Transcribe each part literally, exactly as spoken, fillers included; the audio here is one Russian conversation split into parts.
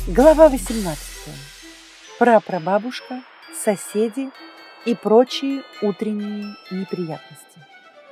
Глава восемнадцатая. Прапрабабушка, соседи и прочие утренние неприятности.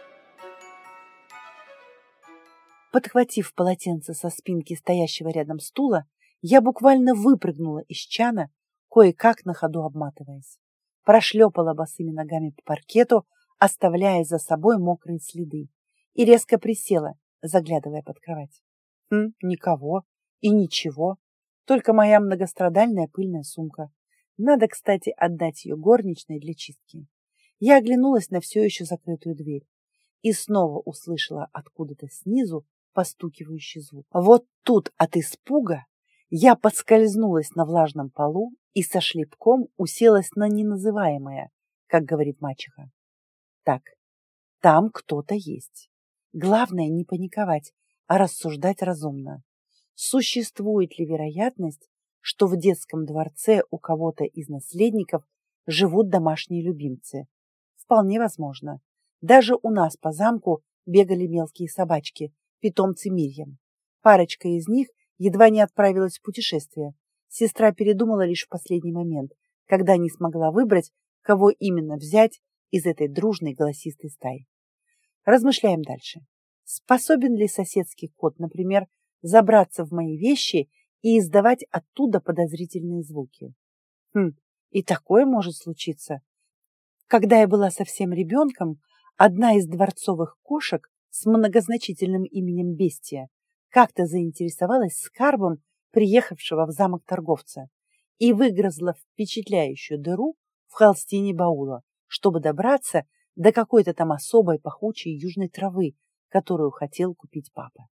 Подхватив полотенце со спинки стоящего рядом стула, я буквально выпрыгнула из чана, кое-как на ходу обматываясь. Прошлепала босыми ногами по паркету, оставляя за собой мокрые следы, и резко присела, заглядывая под кровать. Хм, никого и ничего. Только моя многострадальная пыльная сумка. Надо, кстати, отдать ее горничной для чистки. Я оглянулась на все еще закрытую дверь и снова услышала откуда-то снизу постукивающий звук. Вот тут от испуга я подскользнулась на влажном полу и со шлепком уселась на неназываемое, как говорит мачеха. Так, там кто-то есть. Главное не паниковать, а рассуждать разумно. Существует ли вероятность, что в детском дворце у кого-то из наследников живут домашние любимцы? Вполне возможно. Даже у нас по замку бегали мелкие собачки, питомцы Мирьям. Парочка из них едва не отправилась в путешествие. Сестра передумала лишь в последний момент, когда не смогла выбрать, кого именно взять из этой дружной голосистой стаи. Размышляем дальше. Способен ли соседский кот, например, забраться в мои вещи и издавать оттуда подозрительные звуки? Хм, и такое может случиться. Когда я была совсем ребенком, одна из дворцовых кошек с многозначительным именем Бестия как-то заинтересовалась скарбом приехавшего в замок торговца и выгрызла впечатляющую дыру в холстине баула, чтобы добраться до какой-то там особой пахучей южной травы, которую хотел купить папа.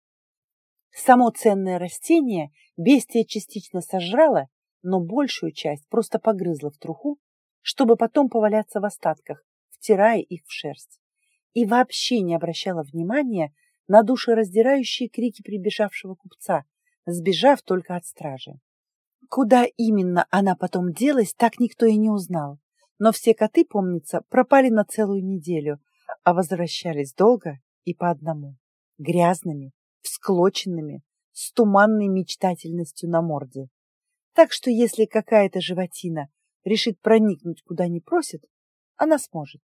Само ценное растение Бестия частично сожрала, но большую часть просто погрызла в труху, чтобы потом поваляться в остатках, втирая их в шерсть. И вообще не обращала внимания на душераздирающие крики прибежавшего купца, сбежав только от стражи. Куда именно она потом делась, так никто и не узнал. Но все коты, помнится, пропали на целую неделю, а возвращались долго и по одному, грязными, всклоченными, с туманной мечтательностью на морде. Так что если какая-то животина решит проникнуть куда не просит, она сможет.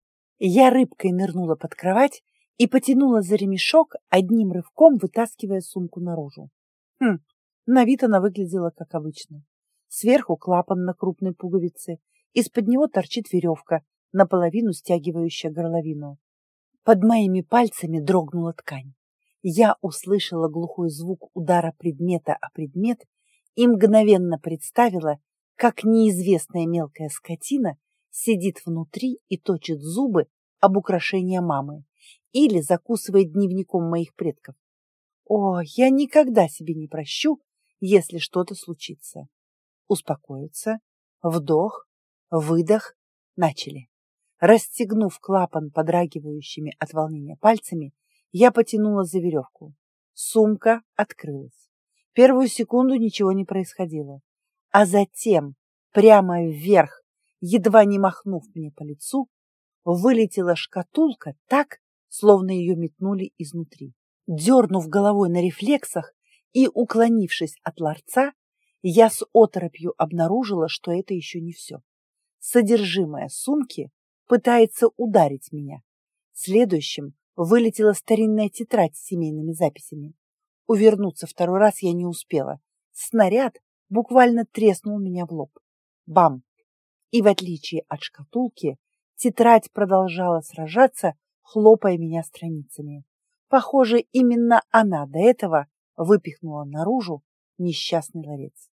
Я рыбкой нырнула под кровать и потянула за ремешок, одним рывком вытаскивая сумку наружу. Хм, на вид она выглядела как обычно. Сверху клапан на крупной пуговице, из-под него торчит веревка, наполовину стягивающая горловину. Под моими пальцами дрогнула ткань. Я услышала глухой звук удара предмета о предмет и мгновенно представила, как неизвестная мелкая скотина сидит внутри и точит зубы об украшения мамы или закусывает дневником моих предков. О, я никогда себе не прощу, если что-то случится. Успокоиться, вдох, выдох, начали. Расстегнув клапан подрагивающими от волнения пальцами, я потянула за веревку. Сумка открылась. Первую секунду ничего не происходило, а затем прямо вверх, едва не махнув мне по лицу, вылетела шкатулка так, словно ее метнули изнутри. Дернув головой на рефлексах и уклонившись от ларца, я с оторопью обнаружила, что это еще не все. Содержимое сумки пытается ударить меня. Следующим вылетела старинная тетрадь с семейными записями. Увернуться второй раз я не успела. Снаряд буквально треснул меня в лоб. Бам! И в отличие от шкатулки, тетрадь продолжала сражаться, хлопая меня страницами. Похоже, именно она до этого выпихнула наружу несчастный ларец.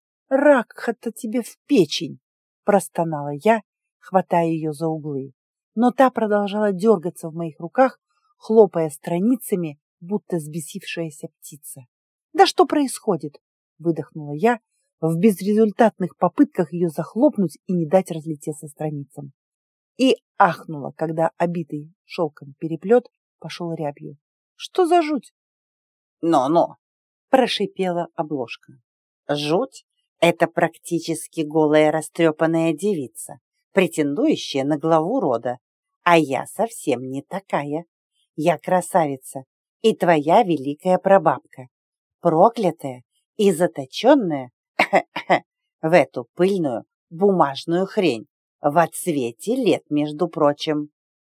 «Рак-то тебе в печень!» – простонала я, хватая ее за углы. Но та продолжала дергаться в моих руках, хлопая страницами, будто взбесившаяся птица. «Да что происходит?» – выдохнула я в безрезультатных попытках ее захлопнуть и не дать разлететься страницам. И ахнула, когда обитый шелком переплет пошел рябью. «Что за жуть?» «Но-но!» – прошипела обложка. «Жуть – это практически голая растрепанная девица, претендующая на главу рода. А я совсем не такая. Я красавица и твоя великая прабабка, проклятая и заточенная в эту пыльную бумажную хрень в отсвете лет, между прочим.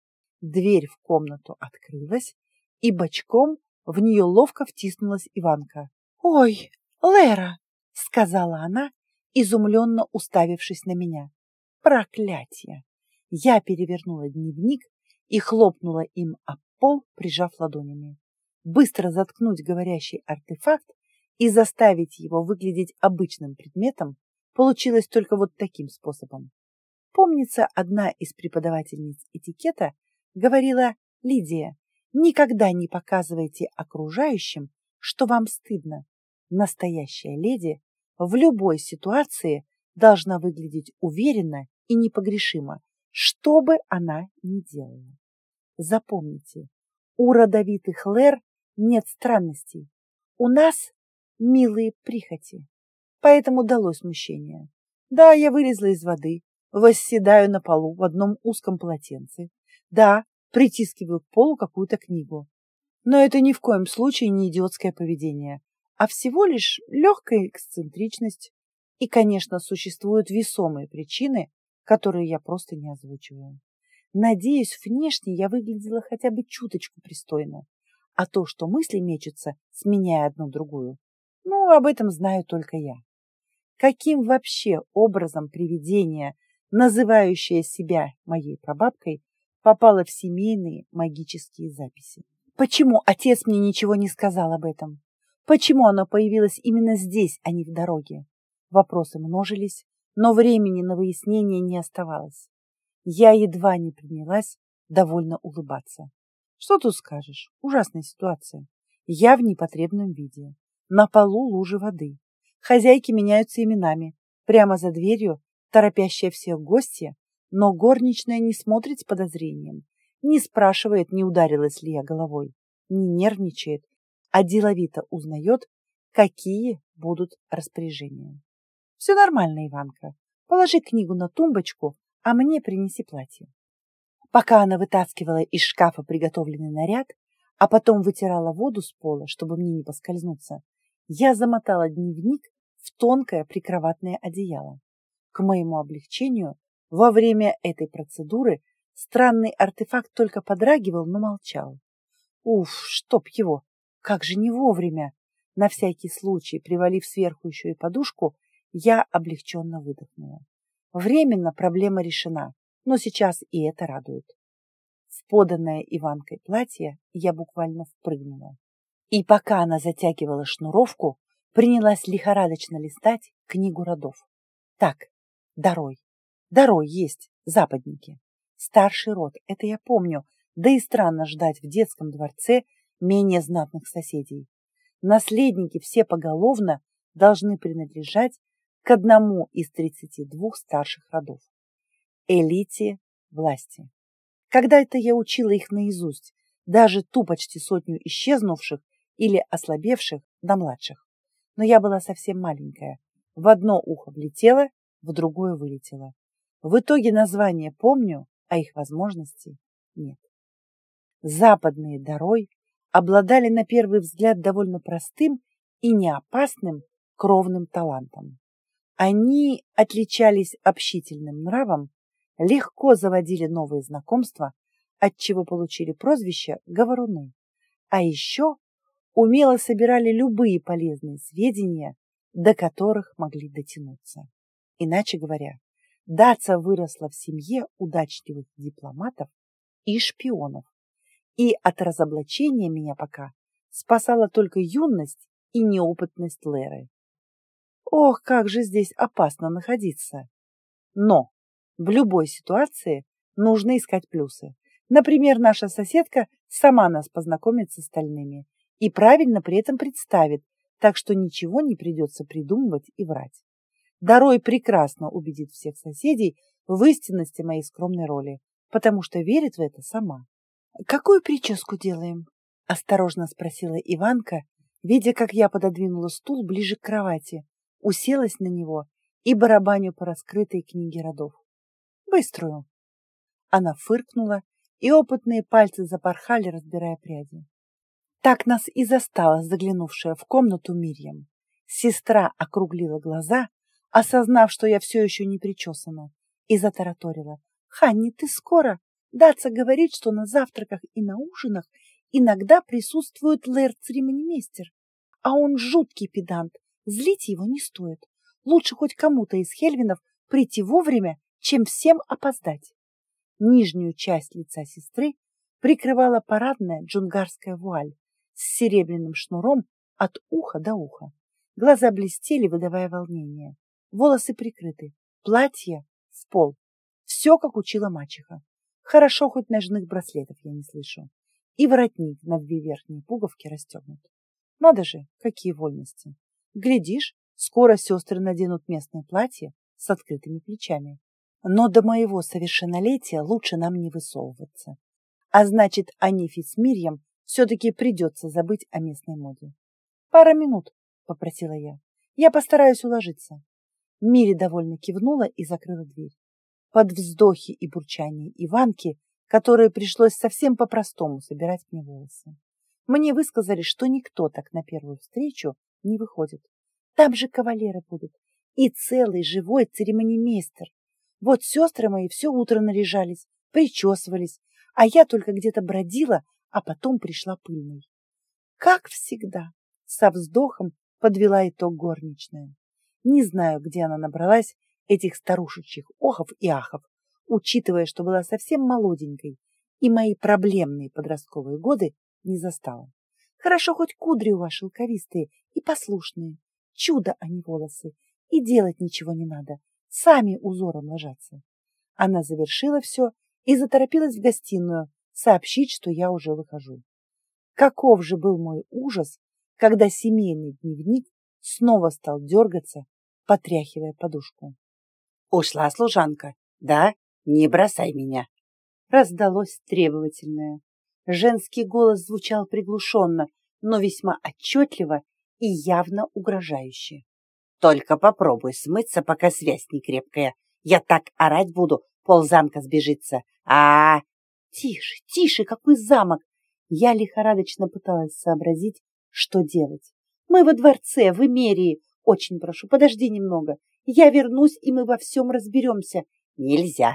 Дверь в комнату открылась, и бочком в нее ловко втиснулась Иванка. «Ой, Лера!» — сказала она, изумленно уставившись на меня. «Проклятие!» Я перевернула дневник и хлопнула им об пол, прижав ладонями. Быстро заткнуть говорящий артефакт и заставить его выглядеть обычным предметом получилось только вот таким способом. Помнится, одна из преподавательниц этикета говорила: «Лидия, никогда не показывайте окружающим, что вам стыдно. Настоящая леди в любой ситуации должна выглядеть уверенно и непогрешимо, что бы она ни делала». Запомните, у родовитых Лэр нет странностей. У нас милые прихоти. Поэтому далось смущение. Да, я вылезла из воды, восседаю на полу в одном узком полотенце. Да, притискиваю к полу какую-то книгу. Но это ни в коем случае не идиотское поведение, а всего лишь легкая эксцентричность. И, конечно, существуют весомые причины, которые я просто не озвучиваю. Надеюсь, внешне я выглядела хотя бы чуточку пристойно. А то, что мысли мечутся, сменяя одну другую, ну, об этом знаю только я. Каким вообще образом привидение, называющее себя моей прабабкой, попало в семейные магические записи? Почему отец мне ничего не сказал об этом? Почему оно появилось именно здесь, а не в дороге? Вопросы множились, но времени на выяснение не оставалось. Я едва не принялась довольно улыбаться. Что тут скажешь? Ужасная ситуация. Я в непотребном виде. На полу лужи воды. Хозяйки меняются именами. Прямо за дверью торопящая всех гостья, но горничная не смотрит с подозрением, не спрашивает, не ударилась ли я головой, не нервничает, а деловито узнает, какие будут распоряжения. Все нормально, Иванка. Положи книгу на тумбочку, а мне принеси платье. Пока она вытаскивала из шкафа приготовленный наряд, а потом вытирала воду с пола, чтобы мне не поскользнуться, я замотала дневник в тонкое прикроватное одеяло. К моему облегчению, во время этой процедуры странный артефакт только подрагивал, но молчал. Уф, чтоб его! Как же не вовремя! На всякий случай, привалив сверху еще и подушку, я облегченно выдохнула. Временно проблема решена, но сейчас и это радует. В поданное Иванкой платье я буквально впрыгнула. И пока она затягивала шнуровку, принялась лихорадочно листать книгу родов. Так, Дарой. Дарой есть, западники. Старший род, это я помню, да и странно ждать в детском дворце менее знатных соседей. Наследники все поголовно должны принадлежать к одному из тридцати двух старших родов. Элите власти. Когда-то я учила их наизусть, даже ту почти сотню исчезнувших или ослабевших до младших. Но я была совсем маленькая. В одно ухо влетела, в другое вылетела. В итоге название помню, а их возможностей нет. Западные Дарой обладали на первый взгляд довольно простым и неопасным кровным талантом. Они отличались общительным нравом, легко заводили новые знакомства, отчего получили прозвище «говоруны», а еще умело собирали любые полезные сведения, до которых могли дотянуться. Иначе говоря, Даца выросла в семье удачливых дипломатов и шпионов, и от разоблачения меня пока спасала только юность и неопытность Леры. Ох, как же здесь опасно находиться! Но в любой ситуации нужно искать плюсы. Например, наша соседка сама нас познакомит с остальными и правильно при этом представит, так что ничего не придется придумывать и врать. Дарой прекрасно убедит всех соседей в истинности моей скромной роли, потому что верит в это сама. «Какую прическу делаем?» – осторожно спросила Иванка, видя, как я пододвинула стул ближе к кровати, уселась на него и барабаню по раскрытой книге родов. «Быструю». Она фыркнула, и опытные пальцы запорхали, разбирая пряди. Так нас и застала заглянувшая в комнату Мирьям. Сестра округлила глаза, осознав, что я все еще не причесана, и затараторила. «Ханни, ты скоро? Датса говорит, что на завтраках и на ужинах иногда присутствует лэрд-церемонимейстер, а он жуткий педант, злить его не стоит. Лучше хоть кому-то из хельвинов прийти вовремя, чем всем опоздать». Нижнюю часть лица сестры прикрывала парадная джунгарская вуаль с серебряным шнуром от уха до уха. Глаза блестели, выдавая волнение. Волосы прикрыты, платье в пол. Все, как учила мачеха. Хорошо, хоть ножных браслетов я не слышу. И воротник на две верхние пуговки расстегнут. Надо же, какие вольности. Глядишь, скоро сестры наденут местное платье с открытыми плечами. Но до моего совершеннолетия лучше нам не высовываться. А значит, Анифе с Мирьям все-таки придется забыть о местной моде. «Пара минут», — попросила я. «Я постараюсь уложиться». Мири довольно кивнула и закрыла дверь. Под вздохи и бурчание Иванки, которой пришлось совсем по-простому собирать мне волосы. Мне высказали, что никто так на первую встречу не выходит. Там же кавалеры будут и целый живой церемонимейстер. Вот сестры мои все утро наряжались, причесывались, а я только где-то бродила, а потом пришла пыльной. Как всегда, со вздохом подвела итог горничная. Не знаю, где она набралась этих старушечьих охов и ахов, учитывая, что была совсем молоденькой и мои проблемные подростковые годы не застала. Хорошо, хоть кудри у вас шелковистые и послушные. Чудо, а не волосы. И делать ничего не надо. Сами узором ложатся. Она завершила все и заторопилась в гостиную сообщить, что я уже выхожу. Каков же был мой ужас, когда семейный дневник снова стал дергаться, потряхивая подушку. «Ушла служанка, да? Не бросай меня!» Раздалось требовательное. Женский голос звучал приглушенно, но весьма отчетливо и явно угрожающе. «Только попробуй смыться, пока связь не крепкая. Я так орать буду, ползамка сбежится. А, -а, а Тише, тише, какой замок!» Я лихорадочно пыталась сообразить, что делать. «Мы во дворце, в Эмерии. Очень прошу, подожди немного. Я вернусь, и мы во всем разберемся». «Нельзя.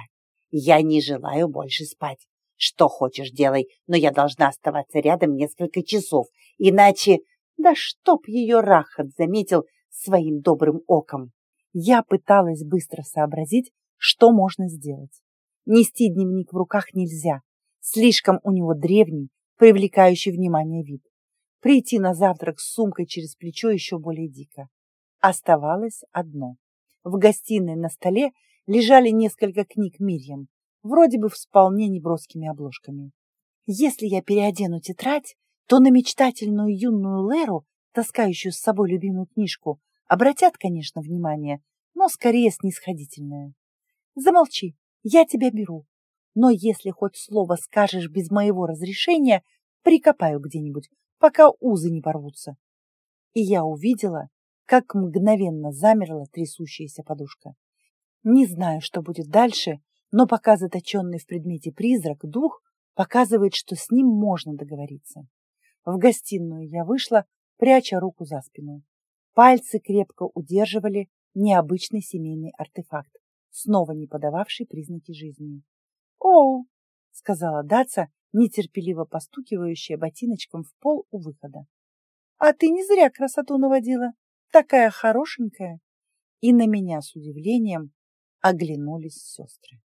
Я не желаю больше спать. Что хочешь, делай, но я должна оставаться рядом несколько часов, иначе...» Да чтоб ее Рахат заметил своим добрым оком. Я пыталась быстро сообразить, что можно сделать. Нести дневник в руках нельзя. Слишком у него древний, привлекающий внимание вид. Прийти на завтрак с сумкой через плечо еще более дико. Оставалось одно. В гостиной на столе лежали несколько книг Мирьям, вроде бы с вполне неброскими обложками. Если я переодену тетрадь, то на мечтательную юную Леру, таскающую с собой любимую книжку, обратят, конечно, внимание, но скорее снисходительное. Замолчи, я тебя беру. Но если хоть слово скажешь без моего разрешения, прикопаю где-нибудь, пока узы не порвутся. И я увидела, как мгновенно замерла трясущаяся подушка. Не знаю, что будет дальше, но пока заточенный в предмете призрак дух показывает, что с ним можно договориться. В гостиную я вышла, пряча руку за спину. Пальцы крепко удерживали необычный семейный артефакт, снова не подававший признаки жизни. «Оу!» — сказала Датса, нетерпеливо постукивающая ботиночком в пол у выхода. «А ты не зря красоту наводила, такая хорошенькая!» И на меня с удивлением оглянулись сестры.